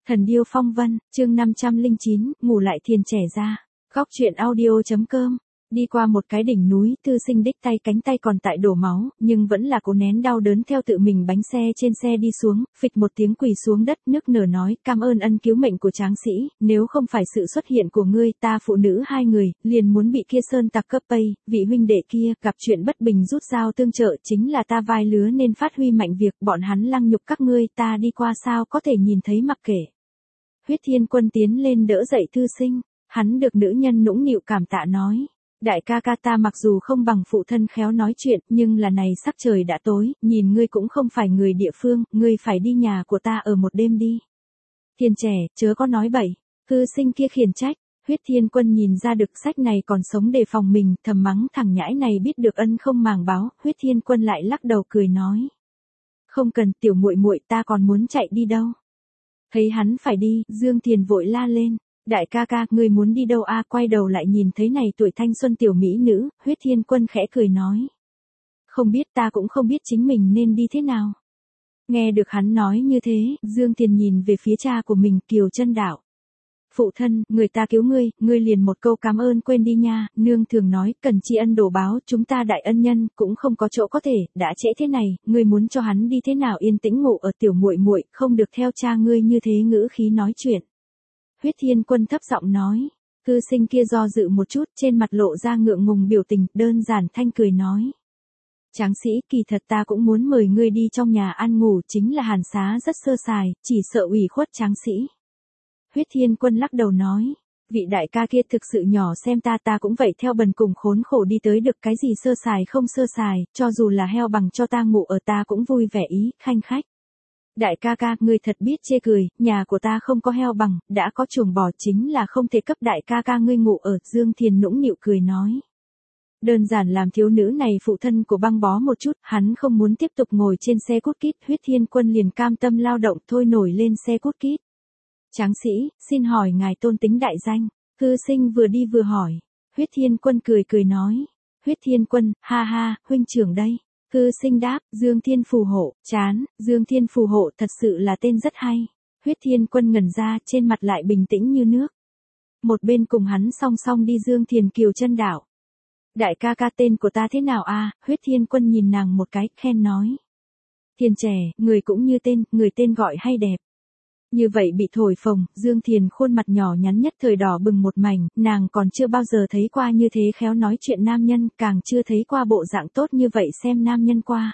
Thần điêu phong vân, chương 509, ngủ lại thiền trẻ ra. Góc truyện audio.com. Đi qua một cái đỉnh núi, Thư Sinh đích tay cánh tay còn tại đổ máu, nhưng vẫn là cố nén đau đớn theo tự mình bánh xe trên xe đi xuống, phịch một tiếng quỳ xuống đất nức nở nói, cảm ơn ân cứu mệnh của tráng sĩ, nếu không phải sự xuất hiện của ngươi, ta phụ nữ hai người, liền muốn bị kia sơn tặc cấp pây, vị huynh đệ kia, gặp chuyện bất bình rút dao tương trợ, chính là ta vai lứa nên phát huy mạnh việc, bọn hắn lăng nhục các ngươi, ta đi qua sao có thể nhìn thấy mặc kệ. Huyết Thiên Quân tiến lên đỡ dậy Thư Sinh, hắn được nữ nhân nũng nịu cảm tạ nói. Đại ca ca ta mặc dù không bằng phụ thân khéo nói chuyện, nhưng là này sắc trời đã tối, nhìn ngươi cũng không phải người địa phương, ngươi phải đi nhà của ta ở một đêm đi. Thiên trẻ, chớ có nói bậy, Thư Sinh kia khiển trách. Huyết Thiên Quân nhìn ra được sách này còn sống đề phòng mình, thầm mắng thằng nhãi này biết được ân không màng báo, Huyết Thiên Quân lại lắc đầu cười nói. Không cần, tiểu muội muội, ta còn muốn chạy đi đâu. Thấy hắn phải đi, Dương Thiền vội la lên. Đại ca ca, ngươi muốn đi đâu a? Quay đầu lại nhìn thấy này tuổi thanh xuân tiểu mỹ nữ, Huyết Thiên Quân khẽ cười nói. Không biết, ta cũng không biết chính mình nên đi thế nào. Nghe được hắn nói như thế, Dương Thiền nhìn về phía cha của mình, Kiều Chân Đạo. Phụ thân, người ta cứu ngươi liền một câu cảm ơn quên đi nha, nương thường nói, cần tri ân đổ báo, chúng ta đại ân nhân, cũng không có chỗ có thể, đã trễ thế này, ngươi muốn cho hắn đi thế nào yên tĩnh ngủ ở tiểu muội muội, không được theo cha ngươi như thế ngữ khí nói chuyện. Huyết Thiên Quân thấp giọng nói, Thư Sinh kia do dự một chút, trên mặt lộ ra ngượng ngùng biểu tình, đơn giản thanh cười nói. Tráng sĩ, kỳ thật ta cũng muốn mời ngươi đi trong nhà ăn ngủ, chính là hàn xá rất sơ sài, chỉ sợ ủy khuất tráng sĩ. Huyết Thiên Quân lắc đầu nói, vị đại ca kia thực sự nhỏ xem ta cũng vậy theo bần cùng khốn khổ đi tới được cái gì sơ sài không sơ sài, cho dù là heo bằng cho ta ngủ ở ta cũng vui vẻ ý, khanh khách. Đại ca ca, ngươi thật biết chê cười, nhà của ta không có heo bằng, đã có chuồng bò chính là không thể cấp đại ca ca ngươi ngủ ở, Dương Thiền nũng nịu cười nói. Đơn giản làm thiếu nữ này phụ thân của băng bó một chút, hắn không muốn tiếp tục ngồi trên xe cút kít, Huyết Thiên Quân liền cam tâm lao động thôi nổi lên xe cút kít. Tráng sĩ, xin hỏi ngài tôn tính đại danh. Thư Sinh vừa đi vừa hỏi. Huyết Thiên Quân cười nói. Huyết Thiên Quân, ha ha, huynh trưởng đây. Thư Sinh đáp, Dương Thiên phù hộ, chán, Dương Thiên phù hộ thật sự là tên rất hay. Huyết Thiên Quân ngẩn ra, trên mặt lại bình tĩnh như nước. Một bên cùng hắn song song đi Dương Thiền Kiều Chân Đạo. Đại ca ca, tên của ta thế nào a? Huyết Thiên Quân nhìn nàng một cái, khen nói. Thiền trẻ, người cũng như tên, người tên gọi hay đẹp. Như vậy bị thổi phồng, Dương Thiền khuôn mặt nhỏ nhắn nhất thời đỏ bừng một mảnh, nàng còn chưa bao giờ thấy qua như thế khéo nói chuyện nam nhân, càng chưa thấy qua bộ dạng tốt như vậy xem nam nhân qua.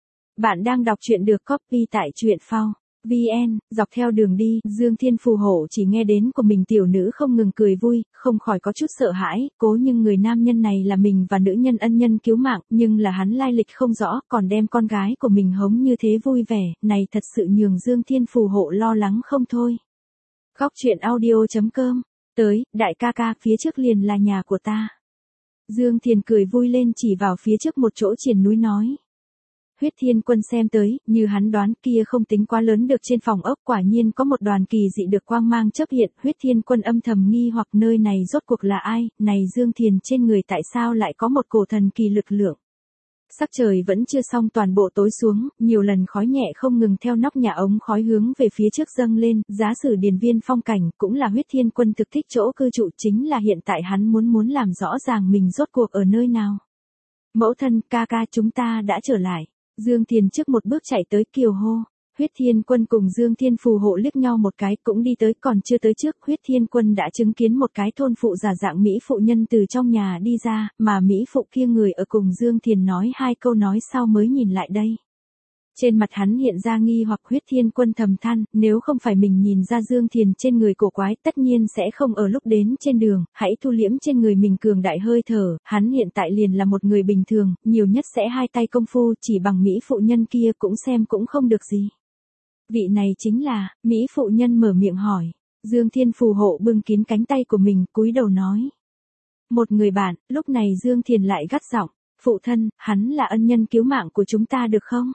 Bạn đang đọc truyện được copy tại truyện phao. VN, dọc theo đường đi, Dương Thiên phù hộ chỉ nghe đến của mình tiểu nữ không ngừng cười vui, không khỏi có chút sợ hãi, cố nhưng người nam nhân này là mình và nữ nhân ân nhân cứu mạng, nhưng là hắn lai lịch không rõ, còn đem con gái của mình hống như thế vui vẻ, này thật sự nhường Dương Thiên phù hộ lo lắng không thôi. Góc truyện audio.com, tới, đại ca ca, phía trước liền là nhà của ta. Dương Thiền cười vui lên chỉ vào phía trước một chỗ triển núi nói. Huyết Thiên Quân xem tới, như hắn đoán kia không tính quá lớn được trên phòng ốc, quả nhiên có một đoàn kỳ dị được quang mang chớp hiện, Huyết Thiên Quân âm thầm nghi hoặc nơi này rốt cuộc là ai, này Dương Thiền trên người tại sao lại có một cổ thần kỳ lực lượng. Sắc trời vẫn chưa xong toàn bộ tối xuống, nhiều lần khói nhẹ không ngừng theo nóc nhà ống khói hướng về phía trước dâng lên, giá sử điền viên phong cảnh, cũng là Huyết Thiên Quân thực thích chỗ cư trụ chính là hiện tại hắn muốn làm rõ ràng mình rốt cuộc ở nơi nào. Mẫu thân, ca ca chúng ta đã trở lại. Dương Thiền trước một bước chạy tới kiều hô. Huyết Thiên Quân cùng Dương Thiên phù hộ liếc nhau một cái cũng đi tới, còn chưa tới trước, Huyết Thiên Quân đã chứng kiến một cái thôn phụ giả dạng mỹ phụ nhân từ trong nhà đi ra, mà mỹ phụ kia người ở cùng Dương Thiền nói hai câu nói sau mới nhìn lại đây. Trên mặt hắn hiện ra nghi hoặc, Huyết Thiên Quân thầm than, nếu không phải mình nhìn ra Dương Thiền trên người cổ quái, tất nhiên sẽ không ở lúc đến trên đường, hãy thu liễm trên người mình cường đại hơi thở, hắn hiện tại liền là một người bình thường, nhiều nhất sẽ hai tay công phu, chỉ bằng mỹ phụ nhân kia cũng xem cũng không được gì. Vị này chính là, mỹ phụ nhân mở miệng hỏi, Dương Thiên phù hộ bưng kín cánh tay của mình, cúi đầu nói. Một người bạn, lúc này Dương Thiền lại gắt giọng, phụ thân, hắn là ân nhân cứu mạng của chúng ta được không?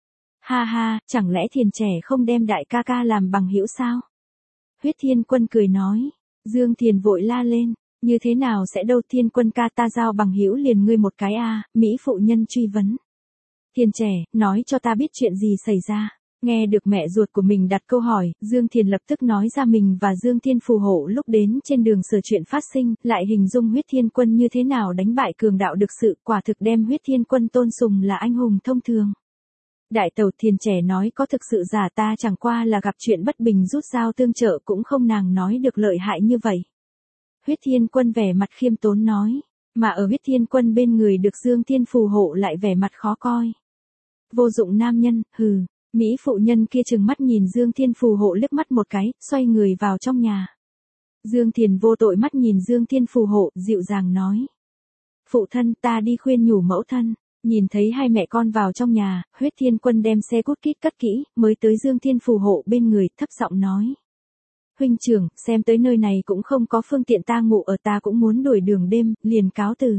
Ha ha, chẳng lẽ Thiền trẻ không đem đại ca ca làm bằng hữu sao? Huyết Thiên Quân cười nói. Dương Thiền vội la lên, như thế nào sẽ đâu, Thiên Quân ca, ta giao bằng hữu liền ngươi một cái a. Mỹ phụ nhân truy vấn. Thiền trẻ, nói cho ta biết chuyện gì xảy ra. Nghe được mẹ ruột của mình đặt câu hỏi, Dương Thiền lập tức nói ra mình và Dương Thiên phù hộ lúc đến trên đường sở chuyện phát sinh, lại hình dung Huyết Thiên Quân như thế nào đánh bại cường đạo được sự, quả thực đem Huyết Thiên Quân tôn sùng là anh hùng thông thường. Đại tẩu Thiền trẻ nói có thực sự giả ta chẳng qua là gặp chuyện bất bình rút dao tương trợ cũng không nàng nói được lợi hại như vậy. Huyết Thiên Quân vẻ mặt khiêm tốn nói, mà ở Huyết Thiên Quân bên người được Dương Thiên phù hộ lại vẻ mặt khó coi. Vô dụng nam nhân, hừ. Mỹ phụ nhân kia trừng mắt nhìn Dương Thiên phù hộ liếc mắt một cái, xoay người vào trong nhà. Dương Thiền vô tội mắt nhìn Dương Thiên phù hộ, dịu dàng nói. Phụ thân ta đi khuyên nhủ mẫu thân. Nhìn thấy hai mẹ con vào trong nhà, Huyết Thiên Quân đem xe cút kít cất kỹ, mới tới Dương Thiên phù hộ bên người, thấp giọng nói. Huynh trưởng, xem tới nơi này cũng không có phương tiện ta ngủ ở, ta cũng muốn đổi đường đêm, liền cáo từ.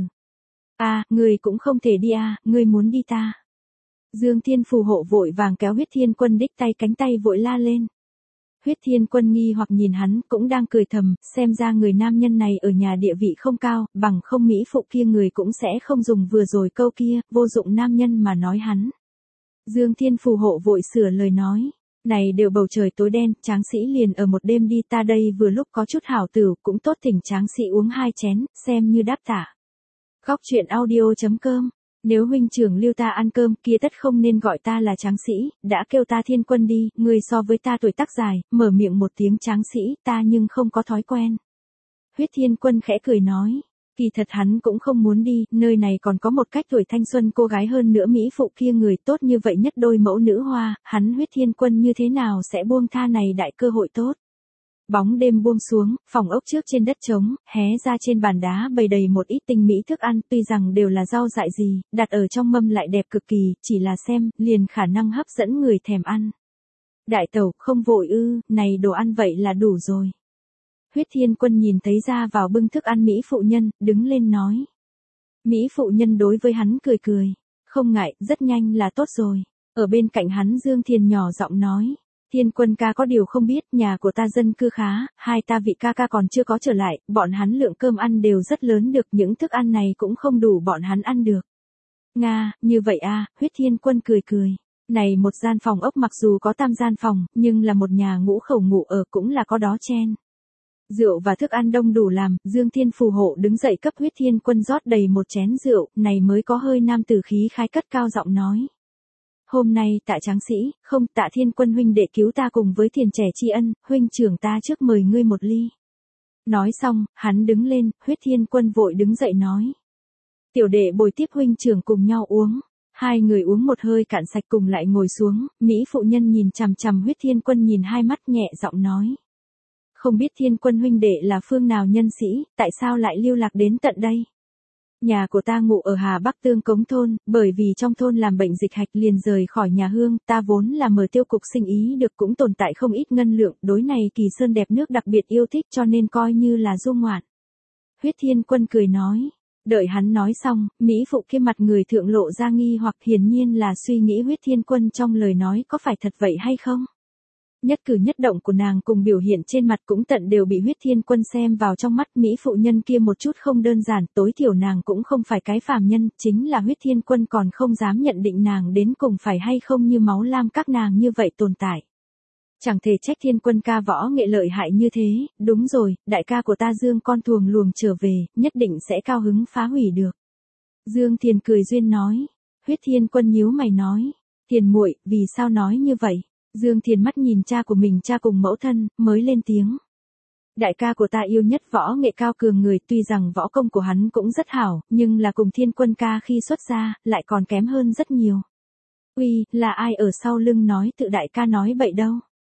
Người cũng không thể đi ngươi muốn đi ta. Dương Thiên phù hộ vội vàng kéo Huyết Thiên Quân đích tay cánh tay vội la lên. Huyết Thiên Quân nghi hoặc nhìn hắn, cũng đang cười thầm, xem ra người nam nhân này ở nhà địa vị không cao, bằng không Mỹ phụ kia người cũng sẽ không dùng vừa rồi câu kia, vô dụng nam nhân mà nói hắn. Dương Thiên phù hộ vội sửa lời nói. Này đều bầu trời tối đen, tráng sĩ liền ở một đêm đi, ta đây vừa lúc có chút hảo tử, cũng tốt thỉnh tráng sĩ uống 2 chén, xem như đáp tạ. Góc truyện audio.com. Nếu huynh trưởng lưu ta ăn cơm kia tất không nên gọi ta là tráng sĩ, đã kêu ta Thiên Quân đi, người so với ta tuổi tác dài, mở miệng một tiếng tráng sĩ, ta nhưng không có thói quen. Huyết Thiên Quân khẽ cười nói, kỳ thật hắn cũng không muốn đi, nơi này còn có một cách tuổi thanh xuân cô gái hơn nữa Mỹ phụ kia người tốt như vậy nhất đôi mẫu nữ hoa, hắn Huyết Thiên Quân như thế nào sẽ buông tha này đại cơ hội tốt. Bóng đêm buông xuống, phòng ốc trước trên đất trống, hé ra trên bàn đá bày đầy một ít tinh mỹ thức ăn, tuy rằng đều là rau dại gì, đặt ở trong mâm lại đẹp cực kỳ, chỉ là xem, liền khả năng hấp dẫn người thèm ăn. Đại tẩu, không vội này đồ ăn vậy là đủ rồi. Huyết Thiên Quân nhìn thấy ra vào bưng thức ăn Mỹ phụ nhân, đứng lên nói. Mỹ phụ nhân đối với hắn cười cười, không ngại, rất nhanh là tốt rồi. Ở bên cạnh hắn Dương Thiền nhỏ giọng nói. Thiên Quân ca có điều không biết, nhà của ta dân cư khá, hai ta vị ca ca còn chưa có trở lại, bọn hắn lượng cơm ăn đều rất lớn được, những thức ăn này cũng không đủ bọn hắn ăn được. Nga, như vậy Huyết Thiên Quân cười cười. Này một gian phòng ốc mặc dù có 3 gian phòng, nhưng là một nhà ngũ khẩu ngủ ở cũng là có đó chen. Rượu và thức ăn đông đủ làm, Dương Thiên phù hộ đứng dậy cấp Huyết Thiên Quân rót đầy một chén rượu, này mới có hơi nam tử khí khái cất cao giọng nói. Hôm nay tạ tráng sĩ, không tạ Thiên Quân huynh đệ cứu ta cùng với Thiền trẻ tri ân, huynh trưởng ta trước mời ngươi một ly. Nói xong, hắn đứng lên, Huyết Thiên Quân vội đứng dậy nói. Tiểu đệ bồi tiếp huynh trưởng cùng nhau uống. Hai người uống một hơi cạn sạch cùng lại ngồi xuống, Mỹ phụ nhân nhìn chằm chằm Huyết Thiên Quân nhìn hai mắt nhẹ giọng nói. Không biết Thiên Quân huynh đệ là phương nào nhân sĩ, tại sao lại lưu lạc đến tận đây? Nhà của ta ngụ ở Hà Bắc Tương Cống thôn, bởi vì trong thôn làm bệnh dịch hạch liền rời khỏi nhà hương, ta vốn là mở tiêu cục sinh ý được cũng tồn tại không ít ngân lượng, đối này Kỳ Sơn đẹp nước đặc biệt yêu thích cho nên coi như là du ngoạn. Huyết Thiên Quân cười nói, đợi hắn nói xong, Mỹ phụ kia mặt người thượng lộ ra nghi hoặc hiển nhiên là suy nghĩ Huyết Thiên Quân trong lời nói có phải thật vậy hay không. Nhất cử nhất động của nàng cùng biểu hiện trên mặt cũng tận đều bị Huyết Thiên Quân xem vào trong mắt Mỹ phụ nhân kia một chút không đơn giản, tối thiểu nàng cũng không phải cái phàm nhân, chính là Huyết Thiên Quân còn không dám nhận định nàng đến cùng phải hay không như máu lam các nàng như vậy tồn tại. Chẳng thể trách Thiên Quân ca võ nghệ lợi hại như thế, đúng rồi, đại ca của ta Dương con thuồng luồng trở về, nhất định sẽ cao hứng phá hủy được. Dương Thiền cười duyên nói, Huyết Thiên Quân nhíu mày nói, Thiền muội, vì sao nói như vậy? Dương Thiền mắt nhìn cha của mình cha cùng mẫu thân, mới lên tiếng. Đại ca của ta yêu nhất võ nghệ cao cường người, tuy rằng võ công của hắn cũng rất hảo, nhưng là cùng Thiên Quân ca khi xuất ra, lại còn kém hơn rất nhiều. Uy, là ai ở sau lưng nói tự đại ca nói bậy đâu?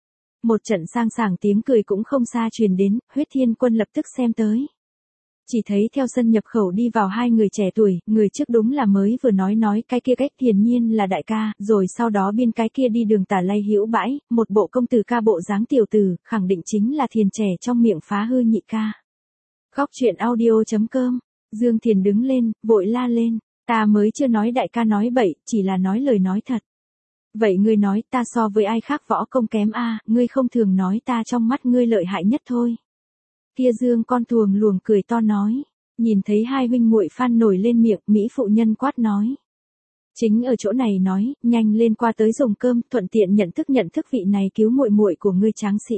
Một trận sang sảng tiếng cười cũng không xa truyền đến, Huyết Thiên Quân lập tức xem tới. Chỉ thấy theo sân nhập khẩu đi vào hai người trẻ tuổi, người trước đúng là mới vừa nói cái kia cách hiển nhiên là đại ca, rồi sau đó bên cái kia đi đường tả lay hữu bãi, một bộ công tử ca bộ dáng tiểu tử, khẳng định chính là Thiền trẻ trong miệng phá hư nhị ca. Góc truyện audio.com, Dương Thiền đứng lên, vội la lên, ta mới chưa nói đại ca nói bậy, chỉ là nói lời nói thật. Vậy ngươi nói ta so với ai khác võ công kém ngươi không thường nói ta trong mắt ngươi lợi hại nhất thôi. Kia Dương con thuồng luồng cười to nói, nhìn thấy hai huynh muội phan nổi lên miệng, Mỹ phụ nhân quát nói. Chính ở chỗ này nói, nhanh lên qua tới dùng cơm, thuận tiện nhận thức vị này cứu muội muội của ngươi tráng sĩ.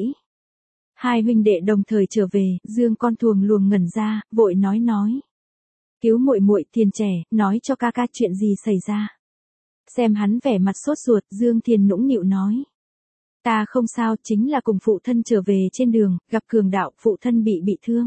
Hai huynh đệ đồng thời trở về, Dương Con Thuồng luồng ngẩn ra, vội nói. Cứu muội muội, Thiền trẻ, nói cho ca ca chuyện gì xảy ra. Xem hắn vẻ mặt sốt ruột, Dương Thiền nũng nịu nói. Ta không sao, chính là cùng phụ thân trở về trên đường, gặp cường đạo, phụ thân bị thương.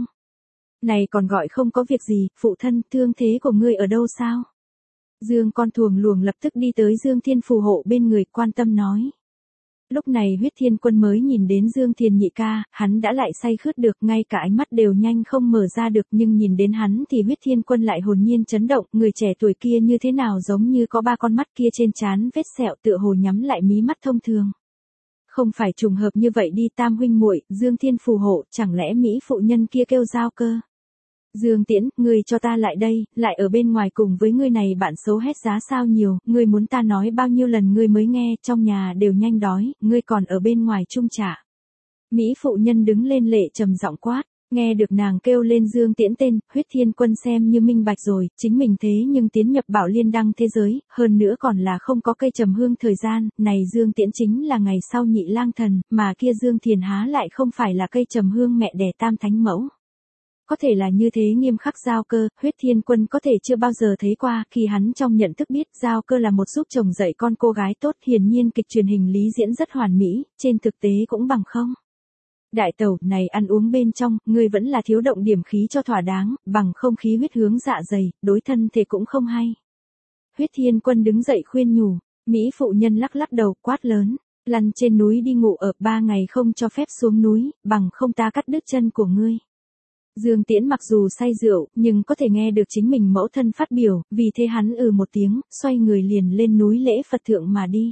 Này còn gọi không có việc gì, phụ thân, thương thế của ngươi ở đâu sao? Dương Con Thuồng luồng lập tức đi tới Dương Thiên phù hộ bên người, quan tâm nói. Lúc này Huyết Thiên Quân mới nhìn đến Dương Thiền nhị ca, hắn đã lại say khướt được, ngay cả ánh mắt đều nhanh không mở ra được, nhưng nhìn đến hắn thì Huyết Thiên Quân lại hồn nhiên chấn động, người trẻ tuổi kia như thế nào giống như có ba con mắt kia trên trán vết sẹo tựa hồ nhắm lại mí mắt thông thường. Không phải trùng hợp như vậy đi, tam huynh muội, Dương Thiên phù hộ, chẳng lẽ Mỹ phụ nhân kia kêu Giao Cơ? Dương Tiễn, ngươi cho ta lại đây, lại ở bên ngoài cùng với ngươi này bạn xấu hét giá sao nhiều, ngươi muốn ta nói bao nhiêu lần ngươi mới nghe, trong nhà đều nhanh đói, ngươi còn ở bên ngoài chung trả. Mỹ phụ nhân đứng lên lệ trầm giọng quát, nghe được nàng kêu lên Dương Tiễn tên, Huyết Thiên Quân xem như minh bạch rồi, chính mình thế nhưng tiến nhập Bảo Liên Đăng thế giới, hơn nữa còn là không có cây trầm hương thời gian, này Dương Tiễn chính là ngày sau nhị lang thần, mà kia Dương Thiền há lại không phải là cây trầm hương mẹ đẻ tam thánh mẫu. Có thể là như thế nghiêm khắc Giao Cơ, Huyết Thiên Quân có thể chưa bao giờ thấy qua, khi hắn trong nhận thức biết Giao Cơ là một giúp chồng dạy con cô gái tốt, hiển nhiên kịch truyền hình lý diễn rất hoàn mỹ, trên thực tế cũng bằng không. Đại tẩu, này ăn uống bên trong, ngươi vẫn là thiếu động điểm khí cho thỏa đáng, bằng không khí huyết hướng dạ dày, đối thân thể cũng không hay. Huyết Thiên Quân đứng dậy khuyên nhủ, Mỹ phụ nhân lắc lắc đầu, quát lớn, lăn trên núi đi ngủ ở 3 ngày không cho phép xuống núi, bằng không ta cắt đứt chân của ngươi. Dương Tiễn mặc dù say rượu, nhưng có thể nghe được chính mình mẫu thân phát biểu, vì thế hắn một tiếng, xoay người liền lên núi lễ Phật thượng mà đi.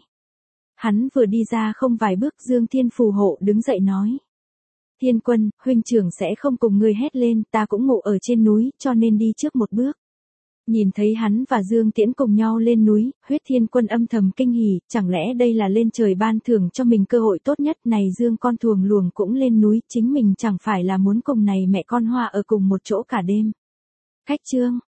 Hắn vừa đi ra không vài bước, Dương Thiên phù hộ đứng dậy nói. Thiên Quân, huynh trưởng sẽ không cùng ngươi hét lên, ta cũng ngủ ở trên núi, cho nên đi trước một bước. Nhìn thấy hắn và Dương Tiễn cùng nhau lên núi, Huyết Thiên Quân âm thầm kinh hỉ, chẳng lẽ đây là lên trời ban thưởng cho mình cơ hội tốt nhất, này Dương Con Thuồng luồng cũng lên núi, chính mình chẳng phải là muốn cùng này mẹ con Hoa ở cùng một chỗ cả đêm. Khách chương